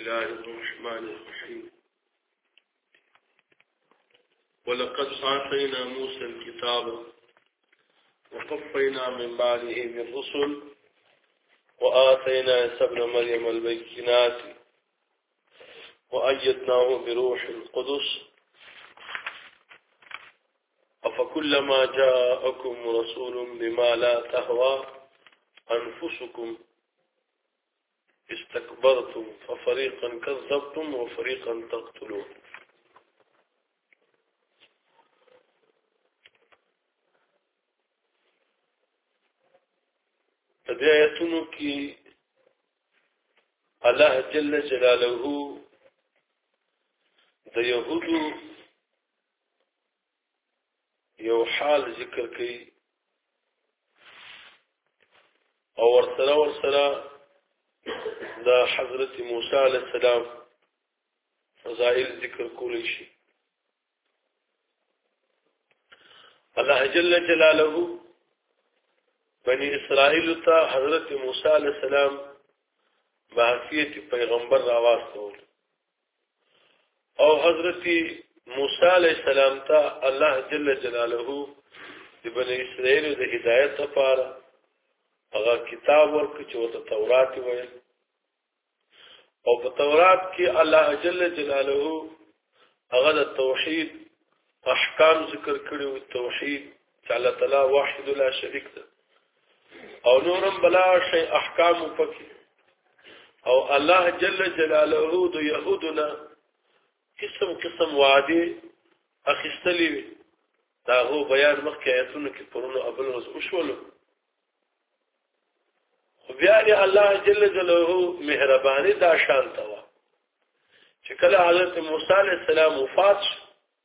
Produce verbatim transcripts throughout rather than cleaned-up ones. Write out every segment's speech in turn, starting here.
الله الرحمن الرحيم ولقد آتينا موسى الكتاب وقفينا من بعده بالرسل وآتينا عيسى ابن مريم البينات وأيدناه بروح القدس أفكلما جاءكم رسول بما لا تهوى أنفسكم استكبرتم ففريقا كذبتم وفريقا تقتلون. دې آیتونو کې الله جل جلاله د يهودو یو حال ذکر کوي او ورسره ورسره د حضرت موسی علیه السلام فضائل ذکر کولی شي. الله جل جلاله بني اسرائیل ته حضرت موسی علیه السلام بحیثیت پیغمبر راوستول او حضرت موسی علیه السلام ته الله جل جلاله د بني اسرائیل د هدایت لپاره هغه کتاب ورکړ چې ورته تورات وایي او په تورات کې الله جل جلاله هغه د توحید احکام ذکر کړي او توحید چې الله تعالی واحد لا شریک ده او نورم بلا شی احکام پکې او الله جل جلاله د يهودنا قسم قسم وعده اخستلی دا هو بیان مخکې آیتونو کې پرونو ابل روز وشولو خو بیا الله جل جلاله مهرباني دا شان توا چې کله حضرت موسی علیه السلام وفات شو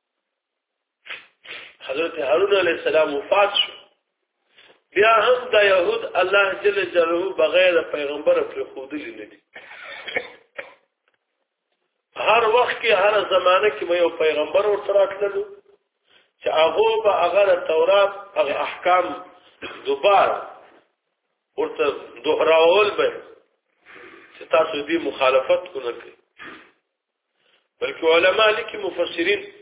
حضرت هارون علیه السلام وفات شو بیا هم دا يهود الله جل جلاله بغیر پیغمبر پر خودلی نه دي. هر وخت کې هر زمانه کې یو پیغمبر ورته راتللو چې هغه به هغه تورات هغه احکام دوباره ورته دوهراول به چې تاسو دې مخالفت کو نه کوي بلکې علما لیکي مفسرین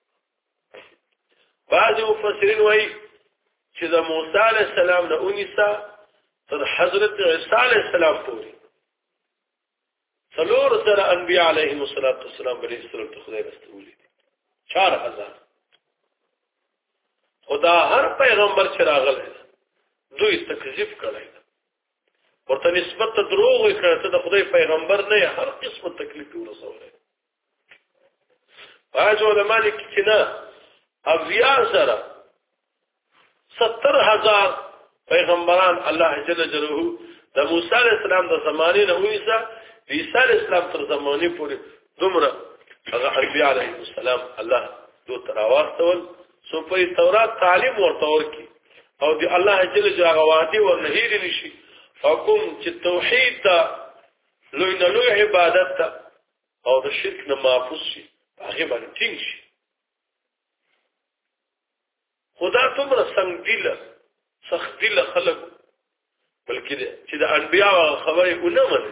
بعض مفسرین وایي چې د موسی علیه السلام نه اونیسا تر حضرت عیسی علیه السلام پورې څلور سره انبیاء علیهم السلام بني اسرائیل ته خدای رسولي دي چار هزار خدا هر پیغمبر چې راغلی دوی تکذیب کړی ورته نسبت ته دروغ وکړه ته د خدای پیغمبر نه هر قسم تکلیف ورسوله. بعض علماء لیکي چې نه اویا سره ستر هزار پیغمبران الله جل جلاله د موسی علیه السلام د زمانه نه ویسا د عیسی علیه السلام تر زمانه پورې دومره هغه انبیاء علیهم السلام الله دو تراواستول سو په تورات تعلیم ورته ورکی او دی الله جل جلاله وادي او نهیر نشي حکم چې توحید ته لوی نه لوی عبادت ته او د شرک نه محفوظ شي هغه باندې ټینګ شي. خدا تمره څنګه دله سخت دله خلق بلکې چې د انبیاء خبرې ونه مني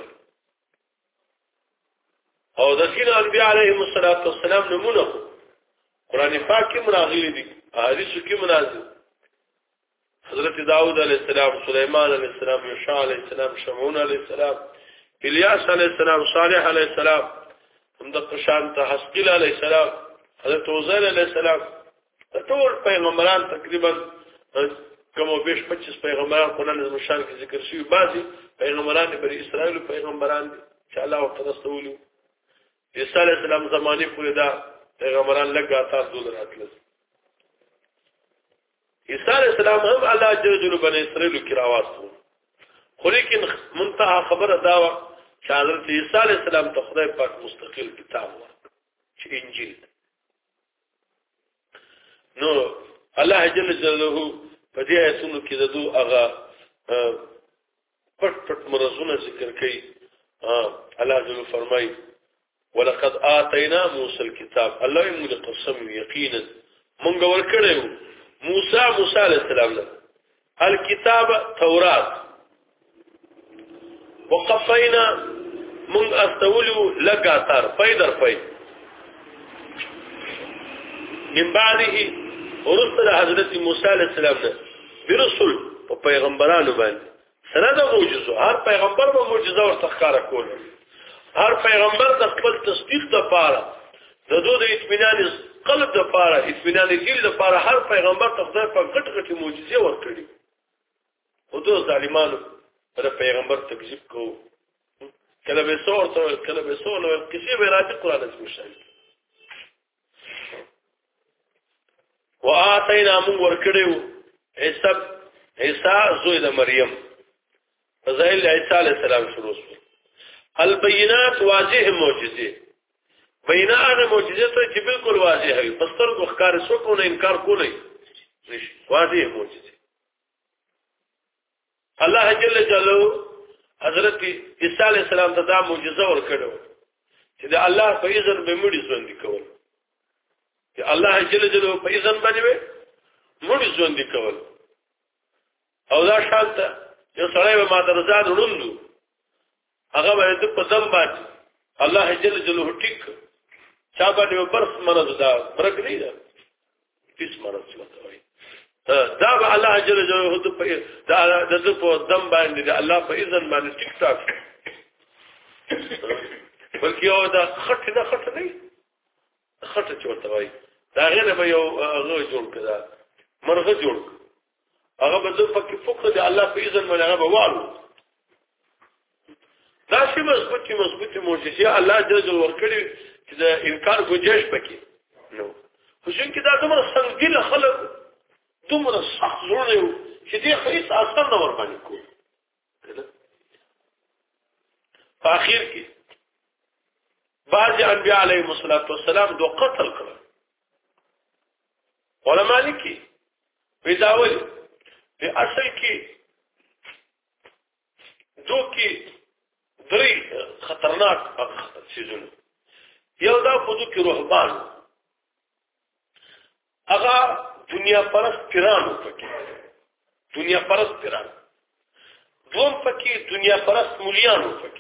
او د ټول انبیاء علیهم السلام نمونه قرآن پاک کې مراغلي دي احادیث کې منازل حضرت داؤد علیہ السلام سلیمان علیہ السلام یوشع علیہ السلام شمعون علیہ السلام الیاس علیہ السلام صالح علیہ السلام هم د قشانت حسقیل علیہ السلام حضرت عزیر علیہ السلام ټول پیغمبران تقریبا کوم بیش پچیس پیغمبران قرآن مشان کې ذکر شوی بعضی پیغمبران بني اسرائیل پیغمبران دي چې الله ورته رسولي عیسی علیہ السلام زمانه پورې دا پیغمبران لګاتار دول راتل. عیسی علیہ السلام هم الله جل جلاله بني اسرائیل کې راوستو خو لیکن منتها خبره دا و چې حضرت عیسی علیہ السلام ته خدای پاک مستقل کتاب ورکړ چې انجیل نو الله جل جلاله په دې آیتونو کې د دوه هغه پټ پټ مرزونه ذکر کوي. الله جل فرمایي ولقد آتینا موسی الكتاب الله یې موږ قسم یقینا موږ ورکړو موسی موسی علیہ السلام له الكتاب تورات وقفینا مونږ استولو لګاتار پیدر پي من بعده ورسل حضرت موسی علیہ السلام نه برسول او پیغمبرانو باندې سره د معجزو هر پیغمبر به معجزه ورته ښکارا کول هر پیغمبر د خپل تصدیق لپاره د دوی د اطمینان قلب لپاره اطمینان دل لپاره هر پیغمبر ته خدای په غټ غټ معجزې ورکړي او دوی ظالمانو د پیغمبر تکذیب کوو کله به سور ته کله به سور نو کسی به راځي قران اسمه شامل وآتینا من ورکړیو عیسی عیسی زوی د مریم فضائل عیسی علیہ السلام شروع شو البینات واضح معجزه بینه هغه معجزه ته چې بالکل واضح وي پستر کو ښکار سو کو نه انکار کولای نشي واضح معجزه الله جل جلاله حضرت عیسی علیہ السلام ته دا معجزه ورکړو چې د الله په اذن به مړي ژوند کول چې الله جل جلاله په اذن باندې مړي ژوند کول او دا شانته یو سړی به ما درځان وروندو هغه باندې په دم باندې الله جل جلاله ټیک چا باندې برس مرض دا برګ نه ده هیڅ مرض څه وایي دا به الله جل جلاله په دا د په دم باندې الله په اذن باندې ټیک ټاک بلکې یو دا خټ نه خټ نه خټ چورته وایي دا غیر به یو هغه جوړ کړه مرغه جوړ هغه به د پکې فوق د الله په اذن باندې هغه والو دا شی مضبوطی مضبوطی معجزه الله جل جلاله ورکړي چې د انکار گنجائش پکې نو خو څنګه دا دومره څنګه خلک دومره سخت زړه چې دې هیڅ اثر نه ور باندې کو په اخر کې بعض انبیاء علیهم السلام دو قتل کړل علماء لیکي ویداول په اصل کې دو کې درې خطرناک شیزونه یو دا په دو کې روحبان هغه دنیا پرست پیرانو پکې دنیا پرست پیرانو دوم پکې دنیا پرست مولیانو پکې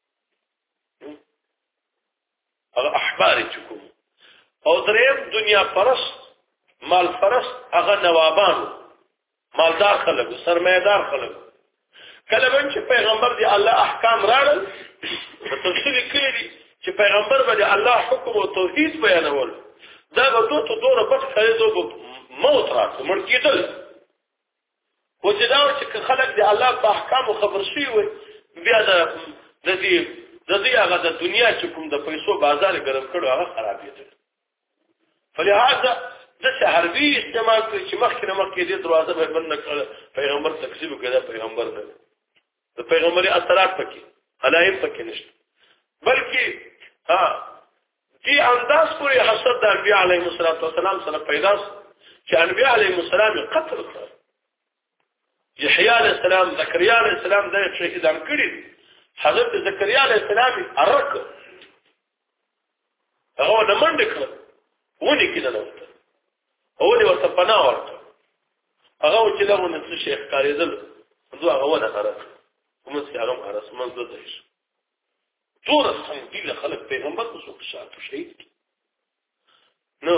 هغه احبار چکو او دریم دنیا پرست مال پرست هغه نوابانو مالدار خلک سرمایدار خلک کله چې پیغمبر دی الله احکام راړل په تفصیل کې چې پیغمبر باندې الله حکم او توحید بیانول دا به دوه ته دوه بس خریدو موت راځي مړ کېدل او چې دا چې خلک دی الله په احکام خبر شي وي بیا د دې د دې هغه د دنیا چې کوم د پیسو بازار ګرم کړو هغه خرابېدل فلهذا د شهروي استعمال چې مخکې نه مخکې دې دروازه به بند کړ پیغمبر تکذیب کړه پیغمبر نه د پیغمبري اثرات پکې علایم پکې نشته بلکې ها دې انداز پورې حسد د انبیاء علیهم السلام سره پیدا چې انبیاء علیهم السلام قتل کړ یحیی علیه السلام زکریا علیه السلام د شهیدان کړي حضرت زکریا علیه السلام ارک هغه د منډ کړ ونی کې نه وته او دې ورته پناه ورته هغه چې له نن څه شیخ کاریدل دوه هغه ونه خرڅ کوم څه هغه خرڅ من زده شي ټول څنګه خلک پیغمبر کو څو شاته شهید نو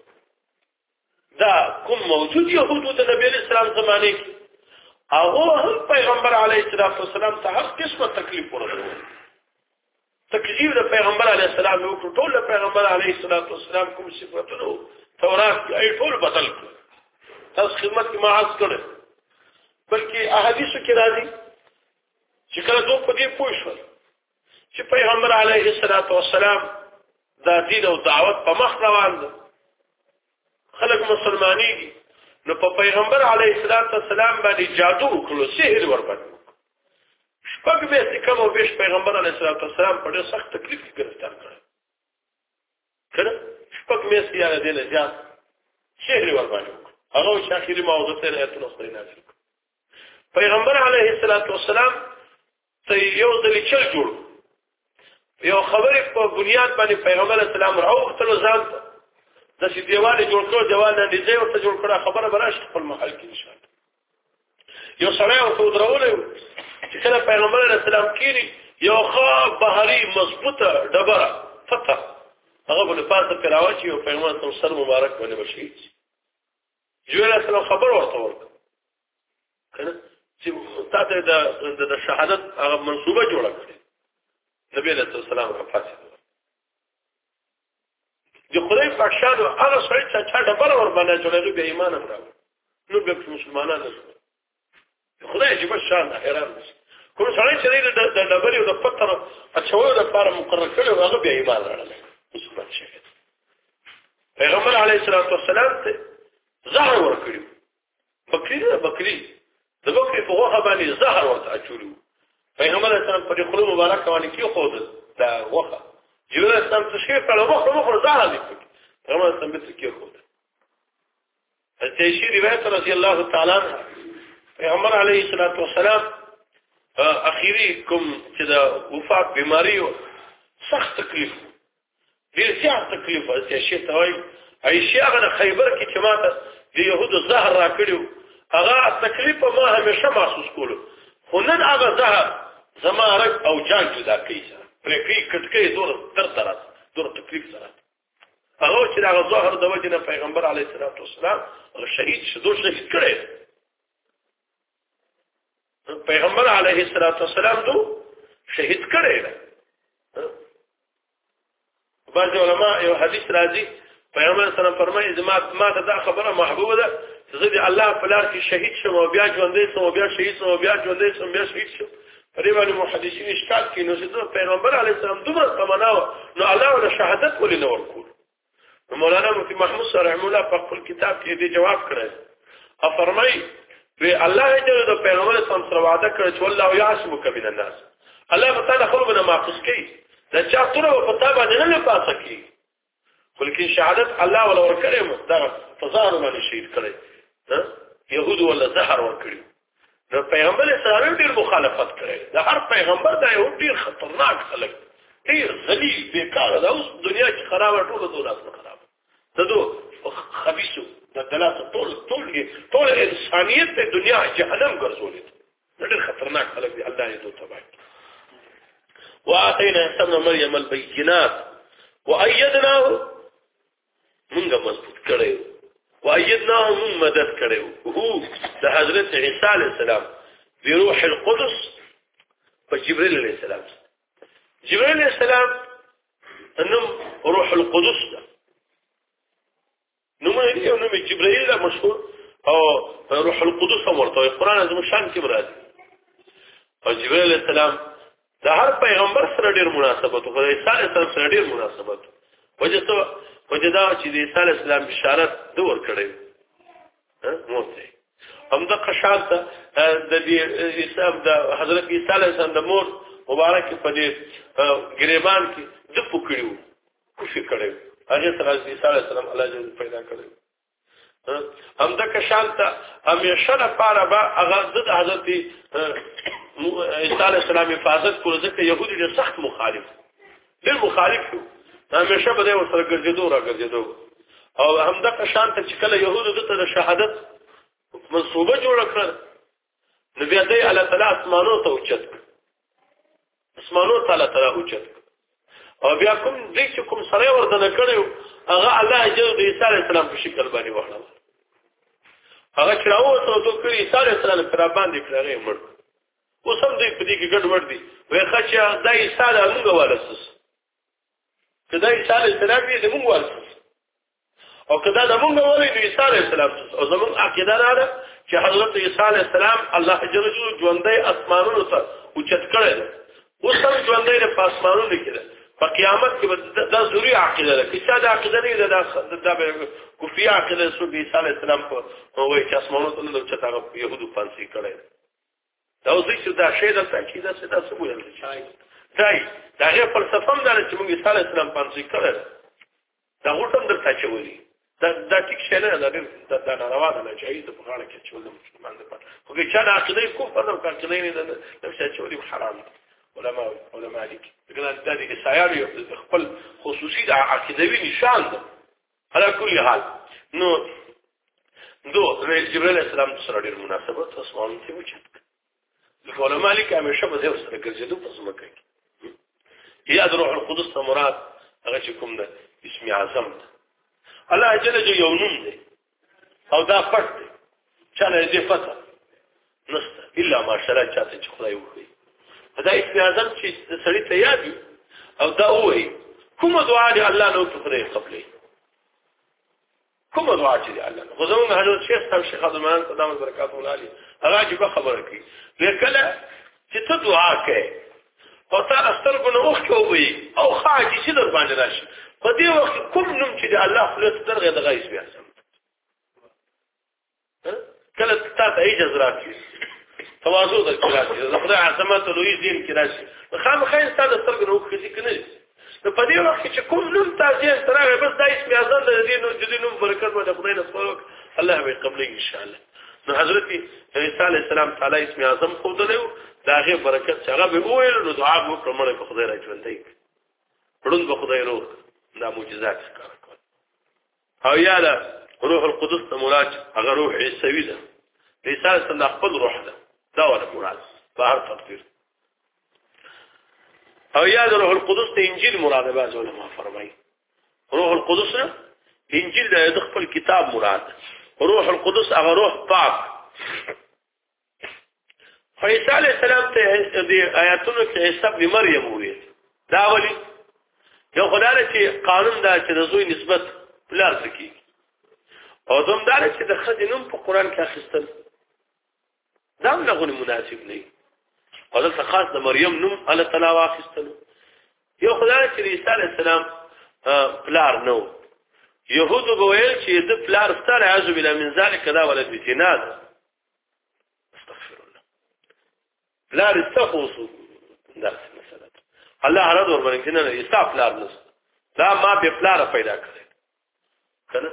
دا کوم موجود يهودو د نبی اسلام زمانه کې هغه هم پیغمبر علیه السلام ته هر قسمه تکلیف ورکړ تکلیف د پیغمبر علیه السلام یو ټول پیغمبر علیه السلام کوم صفاتونه تورات کې ای ټول بدل کړ تاسو خدمت کې معاذ کړ بلکې احادیث کې راځي چې کله دوی په دې پوه شول چې پیغمبر علیه السلام دا دین او دعوت په مخ روان دي خلک مسلمانېږي نو په پیغمبر علیه السلام باندې جادو وکړو سحر ور باندې شپږ به کوم او بیش پیغمبر علیه السلام په ډېر سخت تکلیف کې گرفتار کړ کړه شپږ مې سیاره دي نه ځات سحر ور باندې هغه چې اخیری موضوع ته آیتونه سره نازل پیغمبر علیه السلام ته یو ځل چل جوړ یو خبرې په بنیاد باندې پیغمبر اسلام راوختلو ځان د چې دیواله جوړ کړو دیوال نه دې ورته جوړ کړه خبره براش خپل محل کې ان شاء الله یو سړی او درولې چې کله پیغمبر اسلام کېری یو خو بهري مضبوطه ډبره فتح هغه په پاسه پیراوچی او پیغمبر صلی الله علیه مبارک باندې بشي جوړه سره خبر ورته ورک کنه چې تاسو د د شهادت هغه منسوبه جوړه کړې نبی له سلام راپاتې د خدای په شان هغه سړی چې ډبره ور باندې جوړه به ایمان امره نو به مسلمانانو نه خدای چې په شان حیران دي کوم سړی چې د ډبرې او د پتر اچولو لپاره مقرر کړو هغه به ایمان راړل مسلمان شي پیغمبر علیه الصلاۃ والسلام ته زهر ورکړو بکری بکری د بکری په وخه باندې زهر ورته اچولو پیغمبر اسلام په خپل مبارک باندې کې خود دا وخه جبرئیل اسلام څه شي په وخه وخه زهر لیکي پیغمبر اسلام به کې خود التيشي روایت رضی الله تعالی عنہ پیغمبر علیه الصلاۃ والسلام اخیری کوم چې دا وفات بیماری او سخت تکلیف ډیر زیات تکلیف او شي ته وای عائشہ هغه خیبر کې چې ماته د يهودو زهر را کړیو هغه تکلیف ما همیشه محسوس کولو خو نن هغه زهر زما رګ او جان جدا کوي پرې کې کټکې دور تر تر دور تکلیف سره هغه چې هغه زهر د وجه نه پیغمبر علیه الصلاۃ والسلام شهید شدو شهید کړي پیغمبر علیه الصلاۃ والسلام دو شهید کړي بعض علماء یو حدیث راځي پیغمبر صلی الله علیه وسلم فرمایي زما ما ته دا خبره محبوبه ده چې زه د الله په لار کې شهید شم او بیا ژوندې شم او بیا شهید شم او بیا ژوندې شم بیا شهید شم په دې باندې محدثین اشکال کوي نو چې پیغمبر علیه السلام دومره تمناو نو الله ول شهادت ولې نه ورکول مولانا مفتی محمود صالح رحمه الله په خپل کتاب کې دې جواب کړی او فرمایي وی الله جل د پیغمبر صلی الله علیه وسلم وعده کړ چې والله یعصمک من الناس الله تعالی خلقنا معقوس کوي دا چا تر په تابع نه نه پاسه کوي ولیکن شهادت الله ولا ورکړي مستغ فزار باندې شهید کړي ها يهود ولا زهر ورکړي نو پیغمبر اسلام ډیر مخالفت کړي دا هر پیغمبر دا یو ډیر خطرناک خلک ډیر ذلیل بیکاره دا اوس دنیا کې خراب ټول دولت خراب ددو خبيثو د دلاسه ټول ټول ټول انسانيت په دنیا جهنم ګرځولې ډېر خطرناک خلک دي الله یې دوی تبع واعطينا ابن مريم البينات وايدناه موږ مضبوط کړو وايدناه موږ مدد کړو هو د حضرت عيسى عليه السلام بروح القدس وجبريل عليه السلام جبريل عليه السلام انم روح القدس ده نومه دی او نومه جبرائیل دا مشهور او روح القدس ورته قرآن از شان کې مراد او جبرائیل السلام دا هر پیغمبر سره ډیر مناسبت او عیسی علیه السلام سره ډیر مناسبت وجه ته وجه دا چې د عیسی علیه السلام بشارت دور کړی ها موته هم د قشات د عیسی د حضرت عیسی علیه السلام د مور مبارک په دې ګریبان کې د پکړیو خوشی کړی هغه سره عیسی علیه السلام الله جل پیدا کړی هم د کشانت همیشه لپاره با هغه د حضرت عیسی علیه السلام حفاظت کول ځکه يهودي د سخت مخالف ډېر مخالف شو همیشه به ور سره ګرځېدو را ګرځېدو او هم د کشانت چې کله يهودو د شهادت منصوبه جوړ کړل نو بیا د الله تعالی اسمانو ته اوچت اسمانو تعالی تعالی اوچت او بیا کوم دې چې کوم سره وردن کړو هغه الله جل د عیسی علیه السلام په شکل باندې وحړل هغه چې راوته دوه کړي عیسی علیه السلام پر باندې کړه مړ اوس هم دې په دې کې ګډ ور دي وای خچا د عیسی علیه موږ ولسس کدا عیسی علیه السلام دې موږ ولسس او کدا د موږ ولې د عیسی علیه السلام او زموږ عقیده ده چې حضرت عیسی علیه السلام الله جل جلاله ژوندۍ اسمانونو ته اوچت کړل اوس هم ژوندۍ د اسمانونو کې په قیامت کې دا ضروري عقیده ده چې دا عقیده نه ده دا د کفر عقیده سو عیسی علیه السلام په وایي چې اسمانونو ته نه چتا يهودو فانسي کړي دا اوس چې دا شی د عقیده څخه دا څه ویل شي دای دا غیر فلسفه هم ده چې موږ عیسی علیه السلام فانسي کړل دا غوټم درته چوي دا دا ټیک شي نه دا دا ناروا ده چې ایت په غاړه کې چول مسلمان ده خو چې دا عقیده کفر ده او عقیده نه ده نفسه چولي حرام علماء علماء دي کله د دې سیاري خپل خصوصي د عقیدوي نشان ده على كل حال نو دو جبرائیل السلام سره ډیر مناسبت اسمان ته وچت ځکه علماء لیک همیشه په دې سره ګرځېدو په سمکه کې یا د روح القدس ته مراد هغه چې کوم ده اسم اعظم ده الله جل جلاله یو نوم دی او دا پټ دی چانه دې پته نسته الا ماشاءالله چاته چې خدای وکړي دا اسم اعظم چې سړی ته یاد او دا وایي کوم دعا دی الله نو خدای قبلې کوم دعا چې دی الله خو زموږ حضرت شیخ صاحب شیخ عبدالمنان قدام برکات الله علی هغه چې خبره کوي لکه چې ته دعا کوي او تا استرګو نو وخت کوي او خاجي چې در باندې راشي په دې وخت کوم نوم چې الله خپل درغه دغه اسم اعظم کله تا ته اجازه راکړي تواضع د کړه د خدای عظمت او لوی دین کې راشي خامخا انسان استرګو نو وخت کې کنه نو په دې وخت چې کوم نوم تاسو سره بس د اسم اعظم د دې نو د نوم برکت او د خدای نصر الله به قبل ان شاء الله نو حضرت عیسی علیه السلام تعالی اسم اعظم خو دلو داغه برکت څنګه به وویل نو دعا وکړه مړ په خدای راځوندای پړون په خدای روح دا معجزات ښکار کول او یاله روح القدس ته مراد هغه روح عیسوی ده عیسی علیه السلام خپل روح ده دا ولا مراد په هر تفسیر او یاد روح القدس ته انجیل مراد بعض علماء فرمایي روح القدس نه انجیل د خپل کتاب مراد روح القدس هغه روح پاک عیسی علیه السلام ته د آیاتونو کې عیسی ابن مریم وایي دا ولی یو خدای چې قانون دا چې د زوی نسبت پلار کوي او دوم دا چې د خدینوم په قران کې اخیستل دا نه مناسب نه او دلته خاص د مریم نوم الله تعالی واخیستلو یو خدای چې عیسی علیه السلام پلار نو يهودو بویل چې د پلار ستاره اعوذ بالله من ذلک دا ولد بجناد استغفر الله پلار استخوصو دا مثلا الله هر دور باندې نه عیسی پلار نس دا ما به پلار پیدا کړی کنه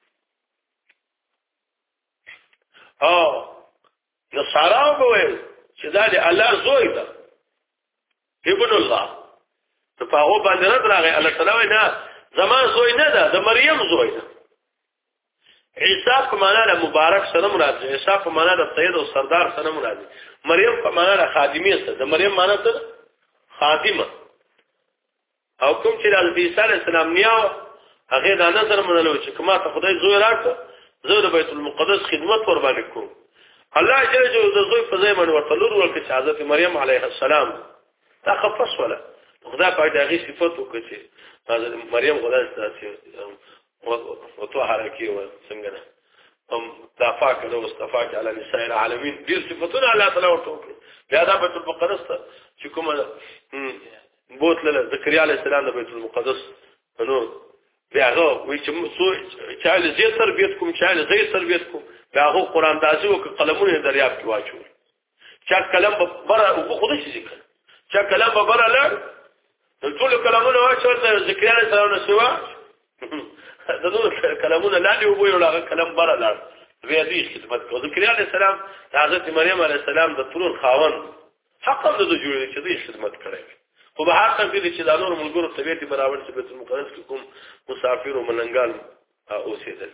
او نصارا بویل چې دا د الله زوی ده ابن الله ته په هغه باندې راغی الله تعالی نه زمان زوی نه ده د مریم زوی ده عیسی په معنا د مبارک سره مراد ده عیسی په معنا د سید او سردار سره مراد ده مریم په معنا د خادمه سره ده مریم معنا ته خادمه او کوم چې د عیسی علیه السلام نیاو هغه دا نظر منلو چې کما ته خدای زوی راکړه زه د بیت المقدس خدمت ور باندې کوم الله جل جلاله د زوی په ځای باندې ورته لور ورکړي چې حضرت مریم علیه السلام تا خفص ولا خدای په دغه صفات وکړي چې حضرت مریم خدای ستاسو او تو حرکي و څنګه نه هم تفاک له واستفاک علی نساء العالمین دې صفاتونه الله تعالی ورته وکړي بیا د بیت المقدس چې کومه بوت له زکریا علیه السلام د بیت المقدس نور بیا هغه وی چې چاله زی تربیت کوم چاله زی تربیت کوم بیا هغه قران داسې وک قلمونه دریاب کې واچو چا کلم بره او خو دې ذکر چا کلم بره لړ ټول کلمونه واچو زکریا علیه السلام نو سوا د نور کلمونه لاندې وبوي او هغه کلم بره لړ بیا دې خدمت کو زکریا علیه السلام حضرت مریم علیه السلام د ټول خاون حق د جوړې چې دې خدمت کړي خو به هر څنګه چې د نور ملګرو طبيعت برابر چې بیت المقدس کې کوم مسافر او ملنګال اوسېدل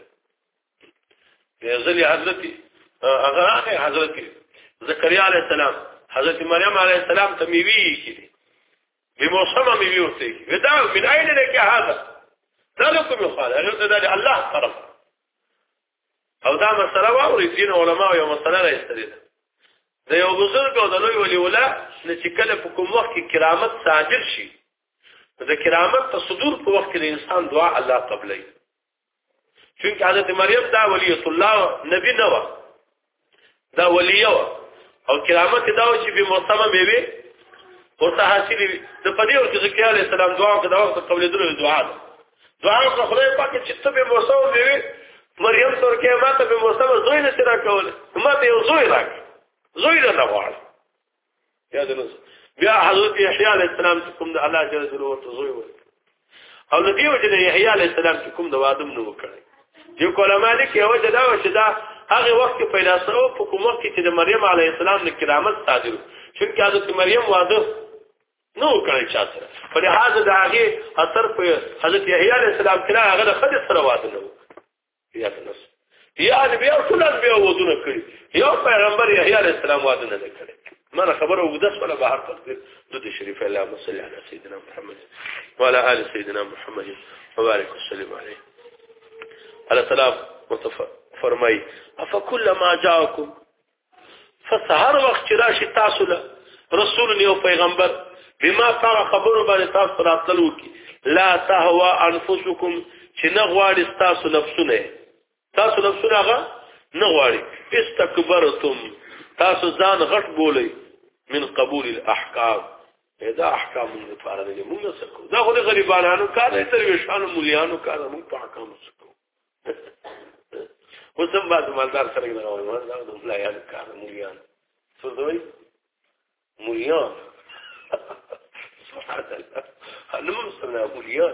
یزلی حضرت هغه حضرت زکریا علیه السلام حضرت مریم علیه السلام ته میوي کړي به موسمه میوي ورته ودا من اين لك هذا ذلكم يقال هذا ده الله طرف او دا مسله واوري دین علماء یو مسله راځي د یو بزرګ او د لوی ولی ولا چې کله په کوم وخت کې کرامت صادر شي د کرامت تصدور په وخت کې د انسان دعا الله قبلای چونکه حضرت مریم دا ولیت الله نبی نه و دا ولیه و او کرامت دا چې به موسمه میوي ورته حاصل د پدې ورته ذکر علی السلام دعا کړه او قبل درو دعا دعا کړه خدای پاک چې ته به موسمه میوي مریم تر کې ماته به موسمه زوی نه تر کول ماته یو زوی راک زوی نه غواړي یا د نو بیا حضرت یحیی علیه السلام کوم د الله جل جلاله ورته زوی و او د دې وجه د یحیی علیه السلام کوم د وادم نو وکړي یو کلمه لیکي او دا و چې دا هغه وخت کې پیدا شو په کوم وخت کې د مریم علیه السلام د کرامت صادر چې حضرت مریم واده نو کړی چاته په لحاظ د هغه اثر په حضرت یحیی علیه السلام کې هغه د خدای سره واده نو یا تنس یا بیا ټول بیا ودونه کړی یو پیغمبر یحیی علیه السلام واده نه کړی ما خبره وقدس ولا بحر تقدير ضد شريف اللهم صل على سيدنا محمد وعلى آل سيدنا محمد وبارك وسلم عليه. على سلام فرمای افکل ما جاءکم فسهر وقت چراشی تاسو له رسول یو پیغمبر بما فار خبر باندې تاسو راتلو کی لا تهوا انفسکم چې نه غواړي تاسو نفسونه تاسو نفسونه هغه نه غواړي استكبرتم تاسو ځان غټ بولئ من قبول الاحکام دا احکام موږ لپاره دي موږ سکو دا خو د غریبانو کار دی تر وشانو مليانو کار موږ په احکام سکو وسم بعد مالدار سره نه غواړم دا د مليانو کار مليان څه دوی مليان سبحان الله انا مسلم مليان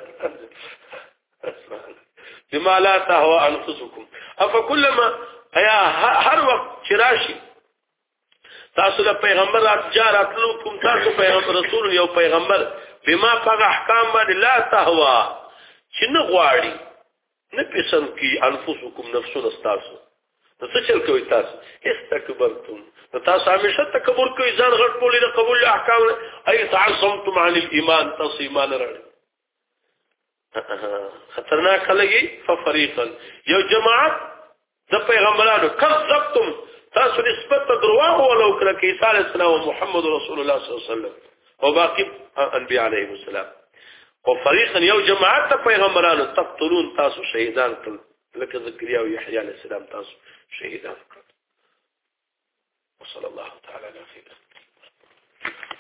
بما لا تهوى انفسكم افكلما ایا هر وخت چراشی تاسو د پیغمبر رات لو کوم تاسو پیغمبر رسول یو پیغمبر بما پاک احکام باندې لا تهوا چې نه غواړي نه پسند کی انفسکم نفسون تاسو نو څه چل کوي تاسو استكبرتم تاسو همیشه تکبر کوي ځان غټ بولی نه قبول احکام اي تعصمتم عن الايمان تاسو ایمان لرئ خطرناک لګي ففريقا یو جماعت د پیغمبرانو کذبتم تاسو نسبت درواغ ولو کړه کې عیسی علیه السلام او محمد رسول الله صلی الله علیه وسلم او باقی انبیاء علیهم السلام او فريقا یو جماعت د پیغمبرانو تقتلون تاسو شهیدان کړل لکه زکریا او یحیی علیه السلام تاسو شهیدان کړل وصلی الله تعالی علی خیر